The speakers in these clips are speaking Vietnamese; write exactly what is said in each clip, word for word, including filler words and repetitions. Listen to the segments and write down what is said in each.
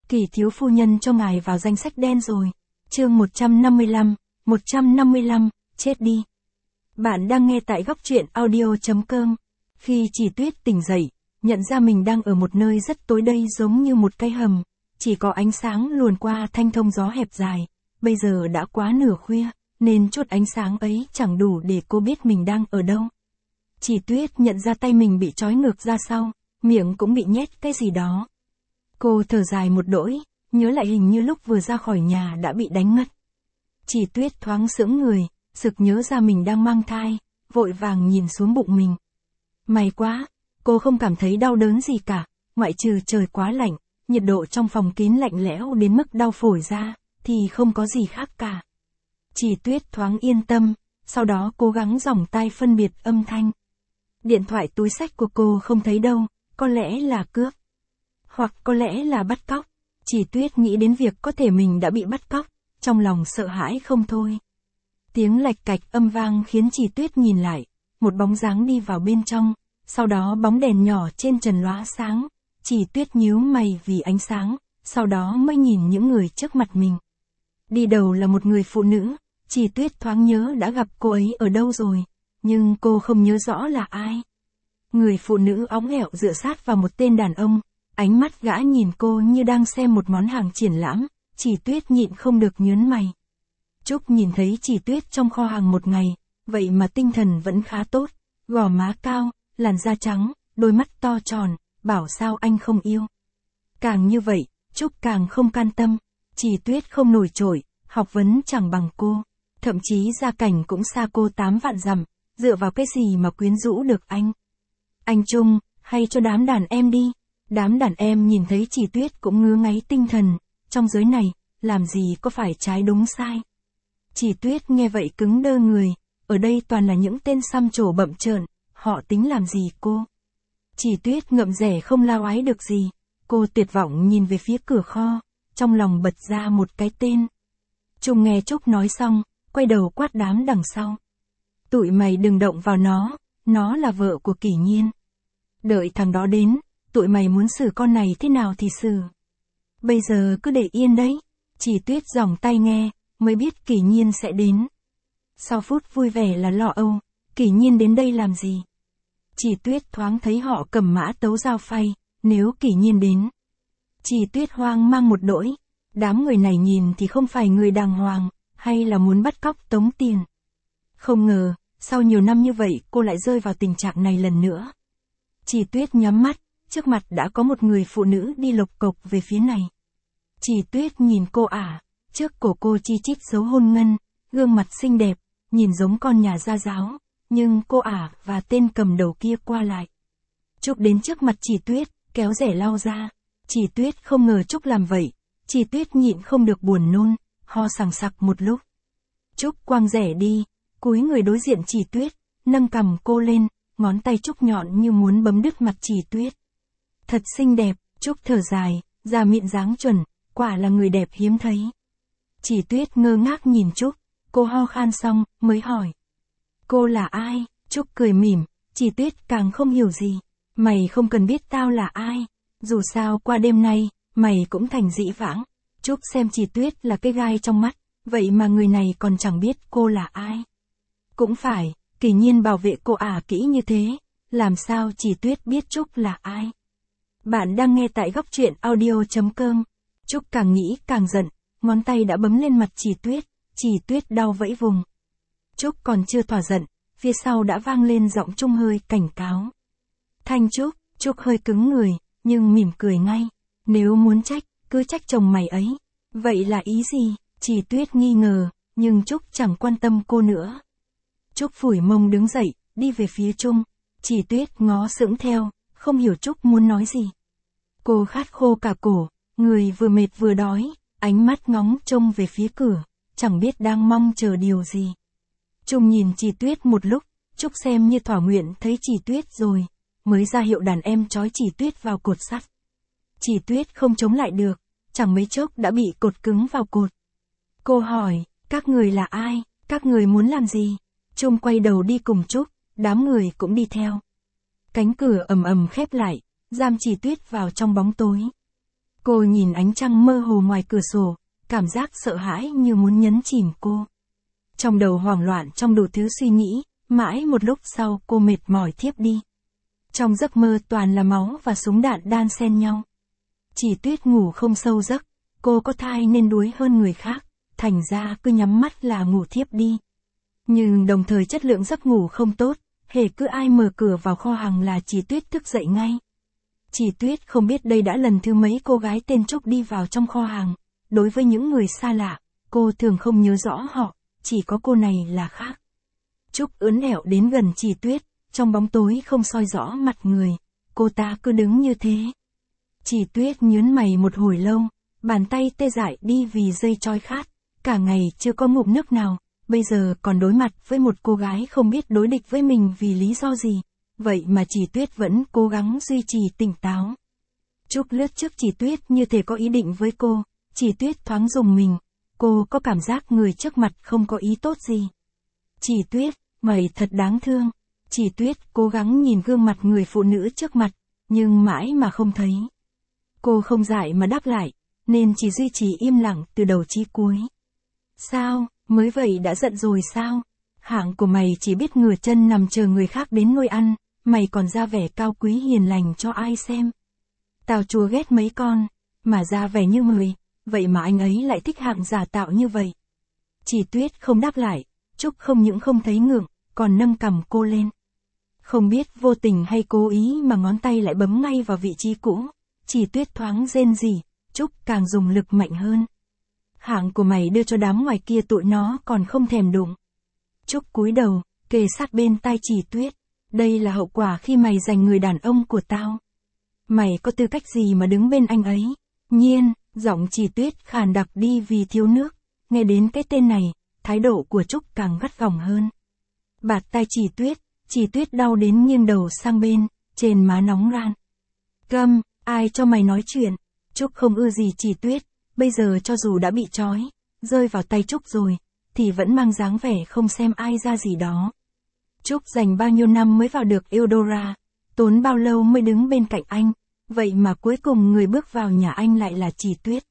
Kỳ thiếu phu nhân cho ngài vào danh sách đen rồi. Chương một trăm năm mươi lăm, một trăm năm mươi lăm, chết đi. Bạn đang nghe tại góc truyện audio chấm com. Khi Chỉ Tuyết tỉnh dậy, nhận ra mình đang ở một nơi rất tối đây giống như một cái hầm, chỉ có ánh sáng luồn qua thanh thông gió hẹp dài. Bây giờ đã quá nửa khuya, nên chút ánh sáng ấy chẳng đủ để cô biết mình đang ở đâu. Chỉ Tuyết nhận ra tay mình bị trói ngược ra sau, miệng cũng bị nhét cái gì đó. Cô thở dài một đỗi, nhớ lại hình như lúc vừa ra khỏi nhà đã bị đánh ngất. Chỉ Tuyết thoáng sững người, sực nhớ ra mình đang mang thai, vội vàng nhìn xuống bụng mình. May quá, cô không cảm thấy đau đớn gì cả, ngoại trừ trời quá lạnh, nhiệt độ trong phòng kín lạnh lẽo đến mức đau phổi ra, thì không có gì khác cả. Chỉ Tuyết thoáng yên tâm, sau đó cố gắng giỏng tai phân biệt âm thanh. Điện thoại túi xách của cô không thấy đâu, có lẽ là cướp. Hoặc có lẽ là bắt cóc. Chỉ Tuyết nghĩ đến việc có thể mình đã bị bắt cóc, trong lòng sợ hãi không thôi. Tiếng lạch cạch âm vang khiến Chỉ Tuyết nhìn lại, một bóng dáng đi vào bên trong, sau đó bóng đèn nhỏ trên trần lóa sáng. Chỉ Tuyết nhíu mày vì ánh sáng, sau đó mới nhìn những người trước mặt mình. Đi đầu là một người phụ nữ, Chỉ Tuyết thoáng nhớ đã gặp cô ấy ở đâu rồi, nhưng cô không nhớ rõ là ai. Người phụ nữ óng ẻo dựa sát vào một tên đàn ông, ánh mắt gã nhìn cô như đang xem một món hàng triển lãm, Chỉ Tuyết nhịn không được nhớn mày. Trúc nhìn thấy Chỉ Tuyết trong kho hàng một ngày, vậy mà tinh thần vẫn khá tốt, gò má cao, làn da trắng, đôi mắt to tròn, bảo sao anh không yêu. Càng như vậy, Trúc càng không can tâm, Chỉ Tuyết không nổi trội, học vấn chẳng bằng cô, thậm chí gia cảnh cũng xa cô tám vạn dặm, dựa vào cái gì mà quyến rũ được anh. Anh Trung, hay cho đám đàn em đi. Đám đàn em nhìn thấy Chỉ Tuyết cũng ngứa ngáy tinh thần, trong giới này, làm gì có phải trái đúng sai. Chỉ Tuyết nghe vậy cứng đơ người, ở đây toàn là những tên xăm trổ bậm trợn, họ tính làm gì cô. Chỉ Tuyết ngậm rẻ không lao ái được gì, cô tuyệt vọng nhìn về phía cửa kho, trong lòng bật ra một cái tên. Trung nghe Trúc nói xong, quay đầu quát đám đằng sau. Tụi mày đừng động vào nó, nó là vợ của Kỷ Nhiên. Đợi thằng đó đến, tụi mày muốn xử con này thế nào thì xử. Bây giờ cứ để yên đấy. Chỉ Tuyết giỏng tay nghe, mới biết Kỷ Nhiên sẽ đến. Sau phút vui vẻ là lo âu, Kỷ Nhiên đến đây làm gì? Chỉ Tuyết thoáng thấy họ cầm mã tấu dao phay, nếu Kỷ Nhiên đến. Chỉ Tuyết hoang mang một đỗi, đám người này nhìn thì không phải người đàng hoàng, hay là muốn bắt cóc tống tiền. Không ngờ, sau nhiều năm như vậy cô lại rơi vào tình trạng này lần nữa. Chỉ Tuyết nhắm mắt, trước mặt đã có một người phụ nữ đi lộc cộc về phía này. Chỉ Tuyết nhìn cô ả, trước cổ cô chi chít dấu hôn ngân, gương mặt xinh đẹp, nhìn giống con nhà gia giáo, nhưng cô ả và tên cầm đầu kia qua lại. Trúc đến trước mặt Chỉ Tuyết, kéo rẻ lau ra. Chỉ Tuyết không ngờ Trúc làm vậy, Chỉ Tuyết nhịn không được buồn nôn, ho sằng sặc một lúc. Trúc quăng rẻ đi, cúi người đối diện Chỉ Tuyết, nâng cằm cô lên, ngón tay Trúc nhọn như muốn bấm đứt mặt Chỉ Tuyết. Thật xinh đẹp, Trúc thở dài, da mịn dáng chuẩn, quả là người đẹp hiếm thấy. Chỉ Tuyết ngơ ngác nhìn Trúc, cô ho khan xong, mới hỏi. Cô là ai? Trúc cười mỉm, Chỉ Tuyết càng không hiểu gì. Mày không cần biết tao là ai, dù sao qua đêm nay, mày cũng thành dĩ vãng. Trúc xem Chỉ Tuyết là cái gai trong mắt, vậy mà người này còn chẳng biết cô là ai. Cũng phải, Kỷ Nhiên bảo vệ cô ả kỹ như thế, làm sao Chỉ Tuyết biết Trúc là ai. Bạn đang nghe tại góc truyện audio chấm com. Trúc càng nghĩ càng giận, ngón tay đã bấm lên mặt Chỉ Tuyết, Chỉ Tuyết đau vẫy vùng. Trúc còn chưa thỏa giận, phía sau đã vang lên giọng Trung hơi cảnh cáo. Thanh Trúc, Trúc hơi cứng người, nhưng mỉm cười ngay. Nếu muốn trách, cứ trách chồng mày ấy. Vậy là ý gì? Chỉ Tuyết nghi ngờ, nhưng Trúc chẳng quan tâm cô nữa. Trúc phủi mông đứng dậy, đi về phía Trung. Chỉ Tuyết ngó sững theo, không hiểu Trúc muốn nói gì. Cô khát khô cả cổ, người vừa mệt vừa đói, ánh mắt ngóng trông về phía cửa, chẳng biết đang mong chờ điều gì. Trung nhìn Chỉ Tuyết một lúc, Trúc xem như thỏa nguyện thấy Chỉ Tuyết rồi, mới ra hiệu đàn em trói Chỉ Tuyết vào cột sắt. Chỉ Tuyết không chống lại được, chẳng mấy chốc đã bị cột cứng vào cột. Cô hỏi, các người là ai, các người muốn làm gì? Trung quay đầu đi cùng Trúc, đám người cũng đi theo. Cánh cửa ầm ầm khép lại, giam Chỉ Tuyết vào trong bóng tối. Cô nhìn ánh trăng mơ hồ ngoài cửa sổ, cảm giác sợ hãi như muốn nhấn chìm cô. Trong đầu hoảng loạn trong đủ thứ suy nghĩ, mãi một lúc sau cô mệt mỏi thiếp đi. Trong giấc mơ toàn là máu và súng đạn đan xen nhau. Chỉ Tuyết ngủ không sâu giấc, cô có thai nên đuối hơn người khác, thành ra cứ nhắm mắt là ngủ thiếp đi. Nhưng đồng thời chất lượng giấc ngủ không tốt, hễ cứ ai mở cửa vào kho hàng là Chỉ Tuyết thức dậy ngay. Chỉ Tuyết không biết đây đã lần thứ mấy cô gái tên Trúc đi vào trong kho hàng. Đối với những người xa lạ, cô thường không nhớ rõ họ, chỉ có cô này là khác. Trúc ướn ẹo đến gần Chỉ Tuyết, trong bóng tối không soi rõ mặt người, cô ta cứ đứng như thế. Chỉ Tuyết nhớn mày một hồi lâu, bàn tay tê dại đi vì dây trói khát, cả ngày chưa có ngụm nước nào, bây giờ còn đối mặt với một cô gái không biết đối địch với mình vì lý do gì, vậy mà Chỉ Tuyết vẫn cố gắng duy trì tỉnh táo. Trúc lướt trước Chỉ Tuyết như thể có ý định với cô, Chỉ Tuyết thoáng rùng mình, cô có cảm giác người trước mặt không có ý tốt gì. Chỉ Tuyết, mày thật đáng thương. Chỉ Tuyết cố gắng nhìn gương mặt người phụ nữ trước mặt, nhưng mãi mà không thấy. Cô không dại mà đáp lại, nên chỉ duy trì im lặng từ đầu chí cuối. Sao, mới vậy đã giận rồi sao? Hạng của mày chỉ biết ngửa chân nằm chờ người khác đến nuôi ăn, mày còn ra vẻ cao quý hiền lành cho ai xem. Tao chua ghét mấy con, mà ra vẻ như mày, vậy mà anh ấy lại thích Hạng giả tạo như vậy. Chỉ Tuyết không đáp lại, Trúc không những không thấy ngượng, còn nâng cằm cô lên. Không biết vô tình hay cố ý mà ngón tay lại bấm ngay vào vị trí cũ, Chỉ Tuyết thoáng rên rỉ, Trúc càng dùng lực mạnh hơn. Hạng của mày đưa cho đám ngoài kia tụi nó còn không thèm đụng. Trúc cúi đầu, kề sát bên tai Chỉ Tuyết, đây là hậu quả khi mày giành người đàn ông của tao. Mày có tư cách gì mà đứng bên anh ấy? Nhiên, giọng Chỉ Tuyết khàn đặc đi vì thiếu nước, nghe đến cái tên này, thái độ của Trúc càng gắt gỏng hơn. Bạt tai Chỉ Tuyết, Chỉ Tuyết đau đến nghiêng đầu sang bên, trên má nóng ran. Câm, ai cho mày nói chuyện? Trúc không ưa gì Chỉ Tuyết, bây giờ cho dù đã bị trói, rơi vào tay Trúc rồi, thì vẫn mang dáng vẻ không xem ai ra gì đó. Trúc dành bao nhiêu năm mới vào được Eudora, tốn bao lâu mới đứng bên cạnh anh, vậy mà cuối cùng người bước vào nhà anh lại là Chỉ Tuyết.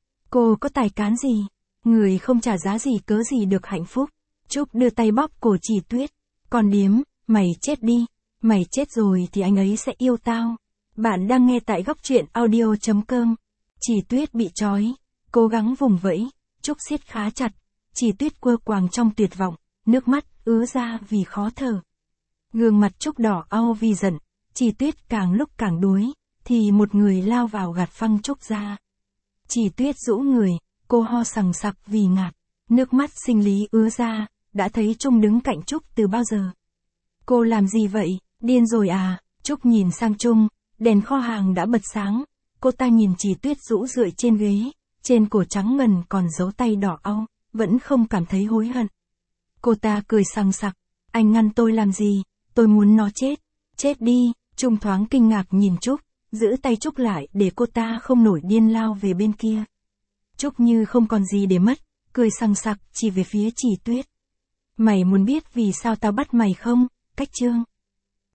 Cô có tài cán gì? Người không trả giá gì cớ gì được hạnh phúc. Trúc đưa tay bóp cổ Chỉ Tuyết. Con điếm, mày chết đi. Mày chết rồi thì anh ấy sẽ yêu tao. Bạn đang nghe tại góc truyện audio chấm com. Chỉ Tuyết bị trói, cố gắng vùng vẫy, Trúc siết khá chặt. Chỉ Tuyết quơ quàng trong tuyệt vọng, nước mắt ứa ra vì khó thở. Gương mặt Trúc đỏ au vì giận, Chỉ Tuyết càng lúc càng đuối, thì một người lao vào gạt phăng Trúc ra. Chỉ Tuyết rũ người, cô ho sằng sặc vì ngạt, nước mắt sinh lý ứa ra, đã thấy Trung đứng cạnh Trúc từ bao giờ. Cô làm gì vậy, điên rồi à? Trúc nhìn sang Trung, đèn kho hàng đã bật sáng, cô ta nhìn Chỉ Tuyết rũ rượi trên ghế, trên cổ trắng ngần còn dấu tay đỏ au, vẫn không cảm thấy hối hận. Cô ta cười sằng sặc, anh ngăn tôi làm gì, tôi muốn nó chết, chết đi. Trung thoáng kinh ngạc nhìn Trúc, giữ tay Trúc lại để cô ta không nổi điên lao về bên kia. Trúc như không còn gì để mất, cười sằng sặc chỉ về phía Chỉ Tuyết. Mày muốn biết vì sao tao bắt mày không? Cách chương.